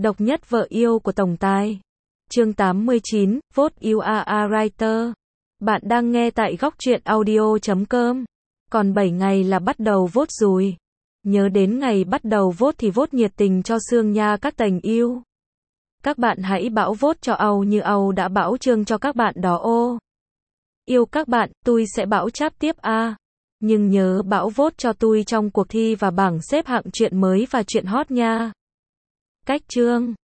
Độc nhất vợ yêu của tổng tài. Chương 89, Vote You Are a Writer. Bạn đang nghe tại góc truyện audio.com. Còn 7 ngày là bắt đầu vote rồi. Nhớ đến ngày bắt đầu vote thì vote nhiệt tình cho Sương nha các tình yêu. Các bạn hãy bảo vote cho Âu như Âu đã bảo Trương cho các bạn đó ô. Yêu các bạn, tôi sẽ bảo cháp tiếp a. Nhưng nhớ bảo vote cho tôi trong cuộc thi và bảng xếp hạng truyện mới và truyện hot nha. Cách Trương.